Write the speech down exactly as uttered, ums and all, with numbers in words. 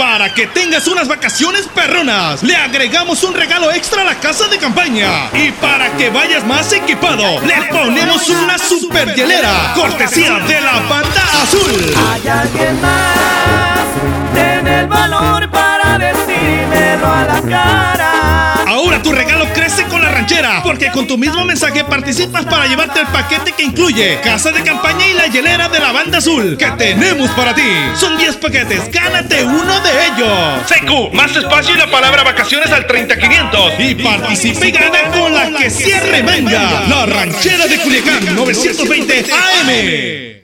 para que tengas unas vacaciones perronas, le agregamos un regalo extra a la casa de campaña. Y para que vayas más equipado, le ponemos una super hielera, cortesía de la Banda Azul. Hay alguien más, ten el valor para decírmelo a la cara. Ahora tu regalo crece con la ranchera, porque con tu mismo mensaje participas para llevarte el paquete que incluye casa de campaña y la hielera de la Banda Azul que tenemos para ti. Son diez paquetes, gánate uno de ellos. C Q, más espacio y la palabra vacaciones al treinta quinientos. Y participa y gana con la que cierre venga. La ranchera de Culiacán, novecientos veinte A M.